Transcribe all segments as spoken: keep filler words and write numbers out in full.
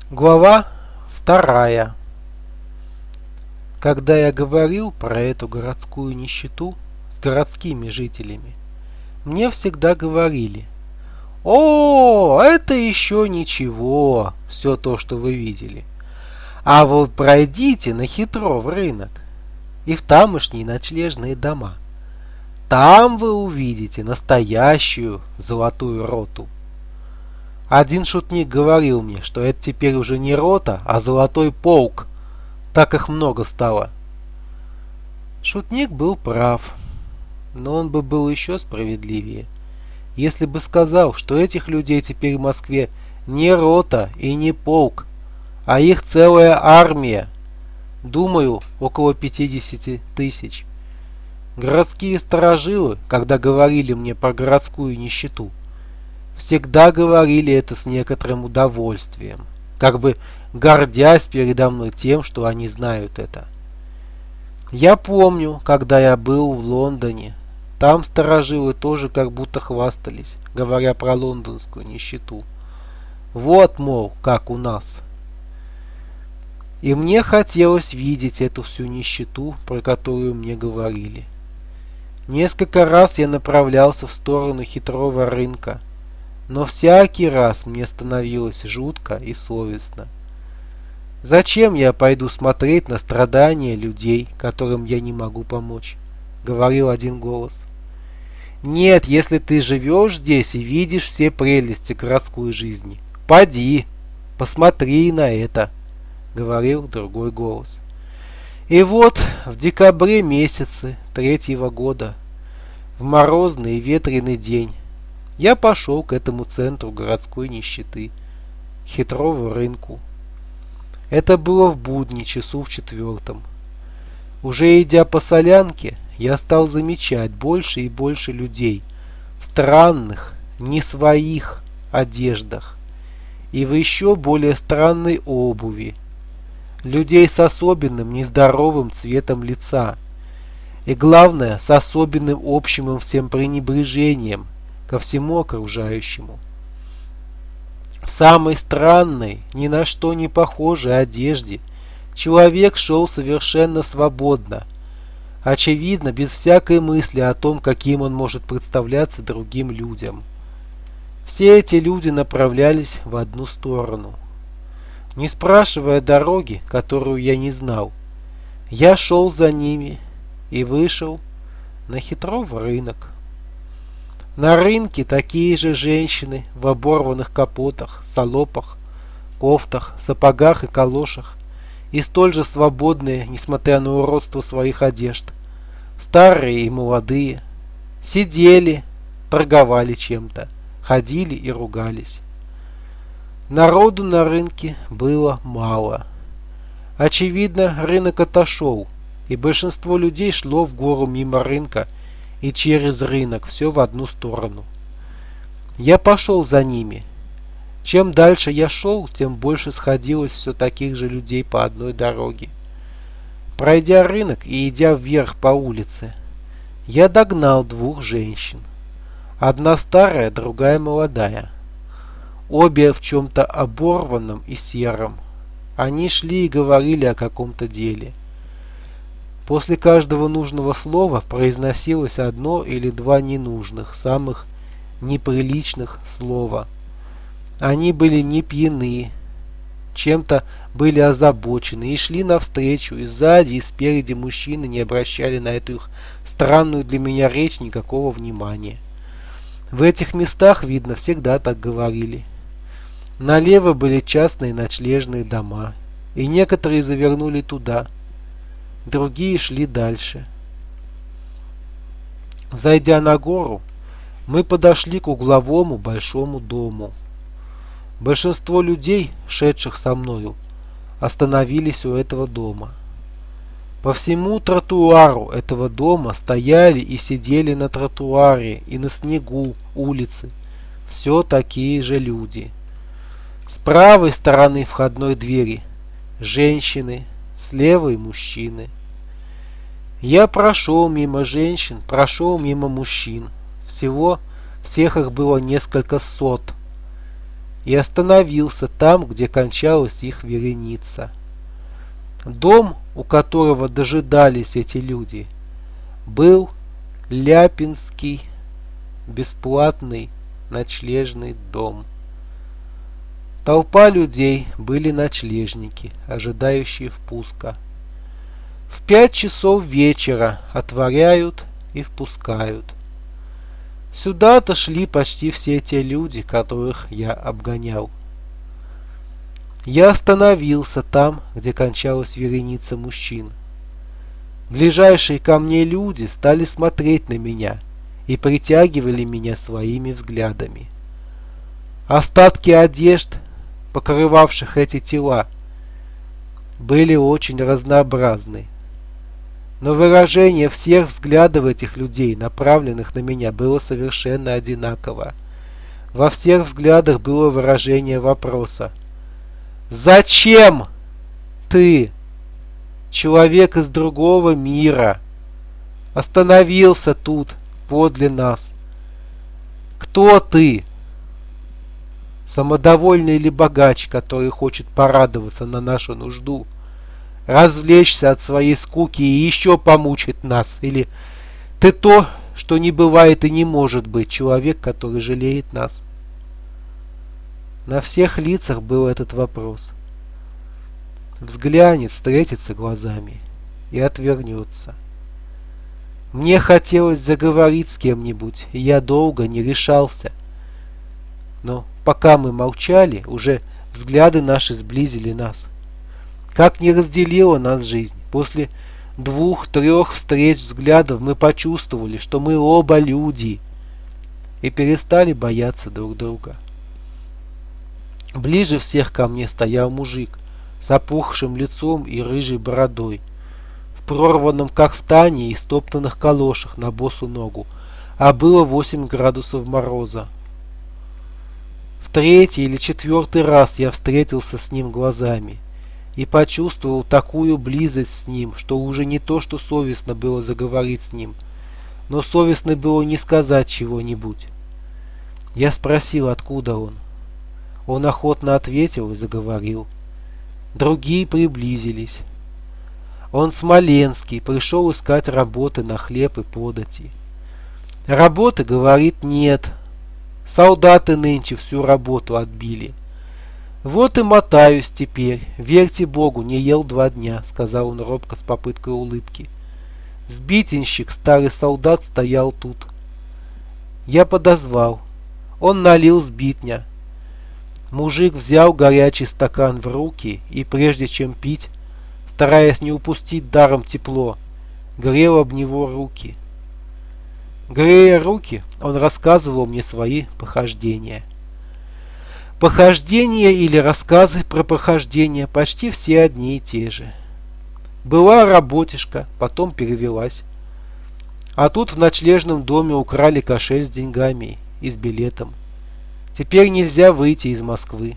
Глава вторая. Когда я говорил про эту городскую нищету с городскими жителями, мне всегда говорили: «О, это еще ничего, все то, что вы видели. А вы пройдите на Хитров рынок и в тамошние ночлежные дома. Там вы увидите настоящую золотую роту». Один шутник говорил мне, что это теперь уже не рота, а золотой полк. Так их много стало. Шутник был прав, но он бы был еще справедливее, если бы сказал, что этих людей теперь в Москве не рота и не полк, а их целая армия. Думаю, около пятидесяти тысяч. Городские сторожилы, когда говорили мне про городскую нищету, всегда говорили это с некоторым удовольствием, как бы гордясь передо мной тем, что они знают это. Я помню, когда я был в Лондоне, там старожилы тоже как будто хвастались, говоря про лондонскую нищету. Вот, мол, как у нас. И мне хотелось видеть эту всю нищету, про которую мне говорили. Несколько раз я направлялся в сторону Хитрого рынка, но всякий раз мне становилось жутко и совестно. «Зачем я пойду смотреть на страдания людей, которым я не могу помочь?» — говорил один голос. «Нет, если ты живешь здесь и видишь все прелести городской жизни, поди, посмотри на это», — говорил другой голос. И вот в декабре месяце третьего года, в морозный и ветреный день, я пошел к этому центру городской нищеты, Хитрову рынку. Это было в будни, часу в четвертом. Уже идя по солянке, я стал замечать больше и больше людей в странных, не своих одеждах и в еще более странной обуви. Людей с особенным нездоровым цветом лица и, главное, с особенным общим им всем пренебрежением ко всему окружающему. В самой странной, ни на что не похожей одежде человек шел совершенно свободно, очевидно, без всякой мысли о том, каким он может представляться другим людям. Все эти люди направлялись в одну сторону. Не спрашивая дороги, которую я не знал, я шел за ними и вышел на Хитров рынок. На рынке такие же женщины в оборванных капотах, салопах, кофтах, сапогах и калошах, и столь же свободные, несмотря на уродство своих одежд, старые и молодые, сидели, торговали чем-то, ходили и ругались. Народу на рынке было мало. Очевидно, рынок отошел, и большинство людей шло в гору мимо рынка и через рынок, все в одну сторону. Я пошел за ними. Чем дальше я шел, тем больше сходилось все таких же людей по одной дороге. Пройдя рынок и идя вверх по улице, я догнал двух женщин. Одна старая, другая молодая. Обе в чем-то оборванном и сером. Они шли и говорили о каком-то деле. После каждого нужного слова произносилось одно или два ненужных, самых неприличных слова. Они были не пьяны, чем-то были озабочены и шли навстречу, и сзади, и спереди мужчины не обращали на эту их странную для меня речь никакого внимания. В этих местах, видно, всегда так говорили. Налево были частные ночлежные дома, и некоторые завернули туда. Другие шли дальше. Зайдя на гору, мы подошли к угловому большому дому. Большинство людей, шедших со мною, остановились у этого дома. По всему тротуару этого дома стояли и сидели на тротуаре и на снегу улицы все такие же люди. С правой стороны входной двери женщины, с левой мужчины. Я прошел мимо женщин, прошел мимо мужчин. Всего всех их было несколько сот. и остановился там, где кончалась их вереница. Дом, у которого дожидались эти люди, был Ляпинский бесплатный ночлежный дом. Толпа людей были ночлежники, ожидающие впуска. В пять часов вечера отворяют и впускают. Сюда-то шли почти все те люди, которых я обгонял. Я остановился там, где кончалась вереница мужчин. Ближайшие ко мне люди стали смотреть на меня и притягивали меня своими взглядами. Остатки одежд, покрывавших эти тела, были очень разнообразны. Но выражение всех взглядов этих людей, направленных на меня, было совершенно одинаково. Во всех взглядах было выражение вопроса: «Зачем ты, человек из другого мира, остановился тут, подле нас? Кто ты? Самодовольный или богач, который хочет порадоваться на нашу нужду, развлечься от своей скуки и еще помучить нас? Или ты то, что не бывает и не может быть, человек, который жалеет нас?» На всех лицах был этот вопрос. Взглянет, встретится глазами и отвернется. Мне хотелось заговорить с кем-нибудь, и я долго не решался. Но пока мы молчали, уже взгляды наши сблизили нас. Как не разделила нас жизнь, после двух-трех встреч взглядов мы почувствовали, что мы оба люди, и перестали бояться друг друга. Ближе всех ко мне стоял мужик с опухшим лицом и рыжей бородой, в прорванном кафтане и стоптанных калошах на босу ногу, а было восемь градусов мороза. В третий или четвертый раз я встретился с ним глазами и почувствовал такую близость с ним, что уже не то, что совестно было заговорить с ним, но совестно было не сказать чего-нибудь. Я спросил, откуда он. Он охотно ответил и заговорил. Другие приблизились. Он смоленский, пришел искать работы на хлеб и подати. Работы, говорит, нет. Солдаты нынче всю работу отбили. Вот и мотаюсь теперь. Верьте Богу, не ел два дня, сказал он робко с попыткой улыбки. Сбитенщик, старый солдат, стоял тут. Я подозвал. Он налил сбитня. Мужик взял горячий стакан в руки и, прежде чем пить, стараясь не упустить даром тепло, грел об него руки. Грея руки, он рассказывал мне свои похождения. Похождения или рассказы про похождения почти все одни и те же. Была работешка, потом перевелась. А тут в ночлежном доме украли кошель с деньгами и с билетом. Теперь нельзя выйти из Москвы.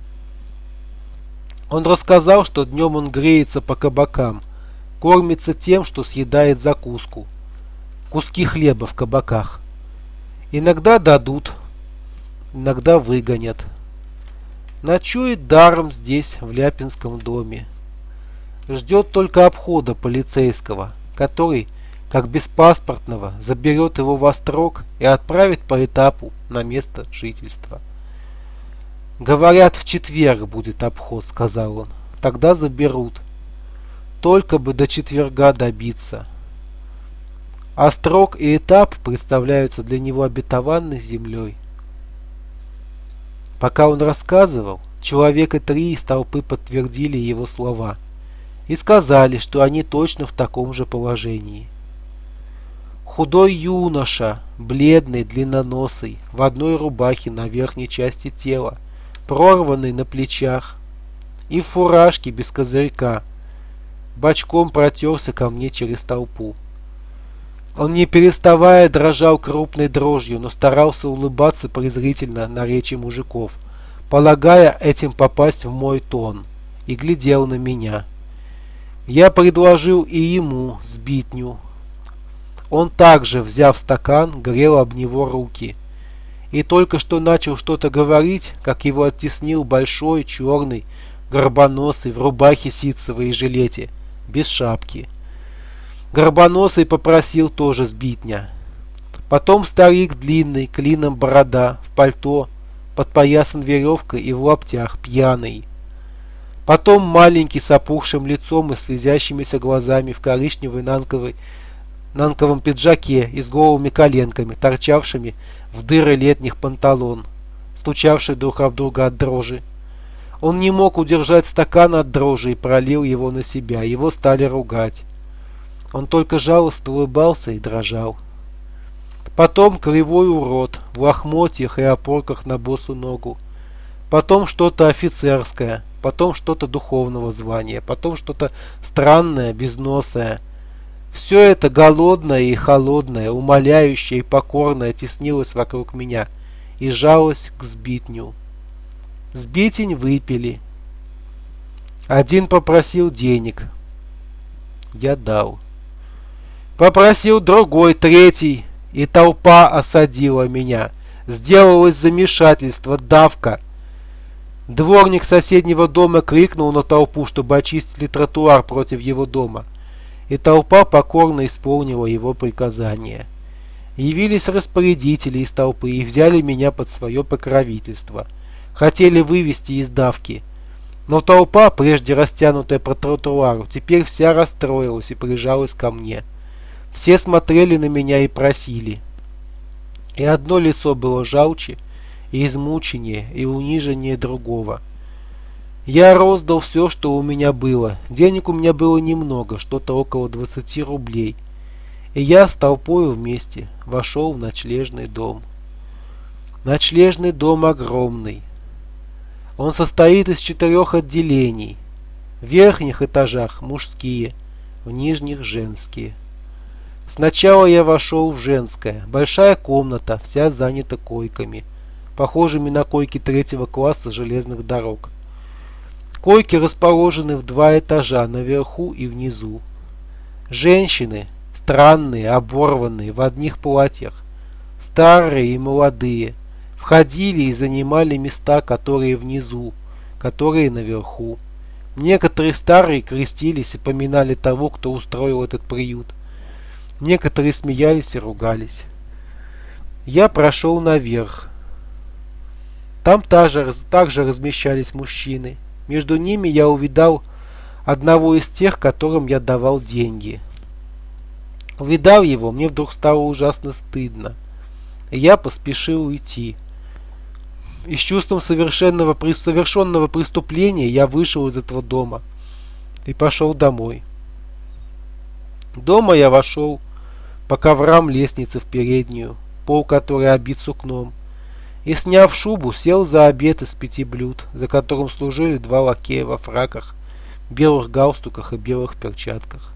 Он рассказал, что днем он греется по кабакам, кормится тем, что съедает закуску. Куски хлеба в кабаках. Иногда дадут, иногда выгонят. Ночует даром здесь, в Ляпинском доме. Ждет только обхода полицейского, который, как беспаспортного, заберет его во строк и отправит по этапу на место жительства. «Говорят, в четверг будет обход», — сказал он. «Тогда заберут. Только бы до четверга добиться». А строк и этап представляются для него обетованной землей. Пока он рассказывал, человека три из толпы подтвердили его слова и сказали, что они точно в таком же положении. Худой юноша, бледный, длинноносый, в одной рубахе на верхней части тела, прорванный на плечах и в фуражке без козырька, бочком протерся ко мне через толпу. Он, не переставая, дрожал крупной дрожью, но старался улыбаться презрительно на речи мужиков, полагая этим попасть в мой тон, и глядел на меня. Я предложил и ему сбитню. Он также, взяв стакан, грел об него руки и только что начал что-то говорить, как его оттеснил большой, черный, горбоносый в рубахе ситцевой и жилете, без шапки. Горбоносый попросил тоже сбитня. Потом старик длинный, клином борода, в пальто, подпоясан веревкой и в лаптях, пьяный. Потом маленький с опухшим лицом и слезящимися глазами в коричневой нанковой, нанковом пиджаке и с голыми коленками, торчавшими в дыры летних панталон, стучавшие друг об друга от дрожи. Он не мог удержать стакан от дрожи и пролил его на себя. Его стали ругать. Он только жалостно улыбался и дрожал. Потом кривой урод в лохмотьях и опорках на босу ногу. Потом что-то офицерское. Потом что-то духовного звания. Потом что-то странное, безносое. Все это голодное и холодное, умоляющее и покорное теснилось вокруг меня и жалось к сбитню. Сбитень выпили. Один попросил денег. Я дал. Попросил другой, третий, и толпа осадила меня. Сделалось замешательство, давка. Дворник соседнего дома крикнул на толпу, чтобы очистили тротуар против его дома. И толпа покорно исполнила его приказание. Явились распорядители из толпы и взяли меня под свое покровительство. Хотели вывести из давки. Но толпа, прежде растянутая по тротуару, теперь вся расстроилась и прижалась ко мне. Все смотрели на меня и просили. И одно лицо было жалче, и измученнее, и униженнее другого. Я роздал все, что у меня было. Денег у меня было немного, что-то около двадцати рублей. И я с толпою вместе вошел в ночлежный дом. Ночлежный дом огромный. Он состоит из четырех отделений. В верхних этажах мужские, в нижних женские. Сначала я вошел в женское. Большая комната, вся занята койками, похожими на койки третьего класса железных дорог. Койки расположены в два этажа, наверху и внизу. Женщины, странные, оборванные, в одних платьях, старые и молодые, входили и занимали места, которые внизу, которые наверху. Некоторые старые крестились и поминали того, кто устроил этот приют. Некоторые смеялись и ругались. Я прошел наверх. Там также, также размещались мужчины. Между ними я увидал одного из тех, которым я давал деньги. Увидав его, мне вдруг стало ужасно стыдно. И я поспешил уйти. И с чувством совершенного, совершенного преступления я вышел из этого дома и пошел домой. Дома я вошел по коврам лестницы в переднюю, пол которой обит сукном, и, сняв шубу, сел за обед из пяти блюд, за которым служили два лакея во фраках, белых галстуках и белых перчатках.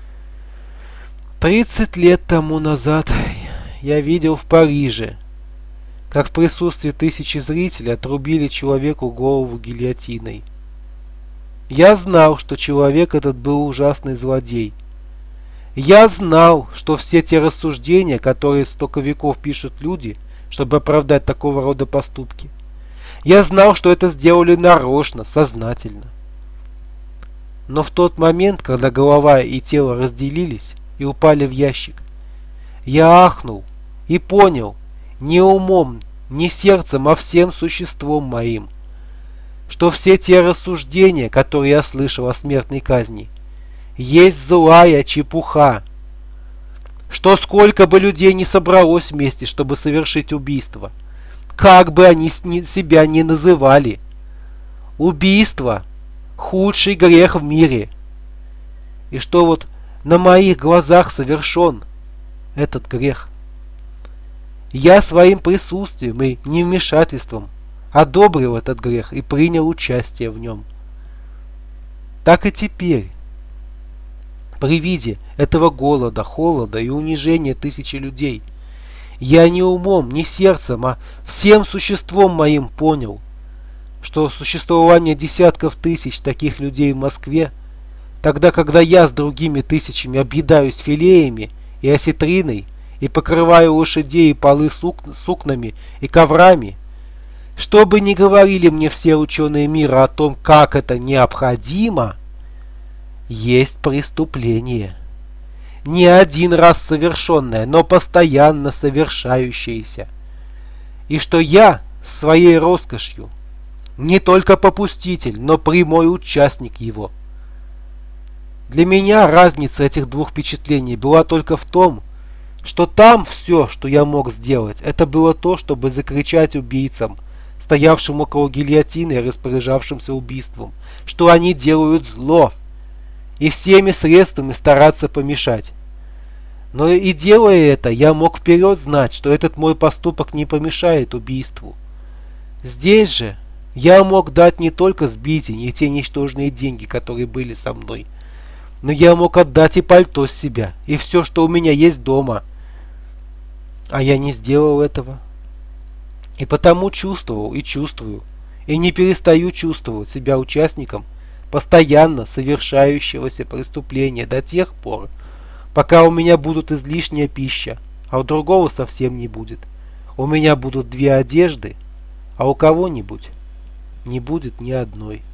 Тридцать лет тому назад я видел в Париже, как в присутствии тысячи зрителей отрубили человеку голову гильотиной. Я знал, что человек этот был ужасный злодей. Я знал, что все те рассуждения, которые столько веков пишут люди, чтобы оправдать такого рода поступки, я знал, что это сделали нарочно, сознательно. Но в тот момент, когда голова и тело разделились и упали в ящик, я ахнул и понял, не умом, не сердцем, а всем существом моим, что все те рассуждения, которые я слышал о смертной казни, есть злая чепуха, что сколько бы людей не собралось вместе, чтобы совершить убийство, как бы они себя ни называли, убийство – худший грех в мире, и что вот на моих глазах совершен этот грех. Я своим присутствием и невмешательством одобрил этот грех и принял участие в нем. Так и теперь, при виде этого голода, холода и унижения тысячи людей, я не умом, не сердцем, а всем существом моим понял, что существование десятков тысяч таких людей в Москве, тогда, когда я с другими тысячами объедаюсь филеями и осетриной и покрываю лошадей и полы сук... сукнами и коврами. Что бы ни говорили мне все ученые мира о том, как это необходимо, есть преступление. Не один раз совершенное, но постоянно совершающееся. И что я своей роскошью не только попуститель, но прямой участник его. Для меня разница этих двух впечатлений была только в том, что там все, что я мог сделать, это было то, чтобы закричать убийцам, стоявшим около гильотины и распоряжавшимся убийством, что они делают зло, и всеми средствами стараться помешать. Но и делая это, я мог вперед знать, что этот мой поступок не помешает убийству. Здесь же я мог дать не только сбитень и те ничтожные деньги, которые были со мной, но я мог отдать и пальто с себя, и все, что у меня есть дома. А я не сделал этого. И потому чувствовал и чувствую, и не перестаю чувствовать себя участником постоянно совершающегося преступления до тех пор, пока у меня будут излишняя пища, а у другого совсем не будет. У меня будут две одежды, а у кого-нибудь не будет ни одной.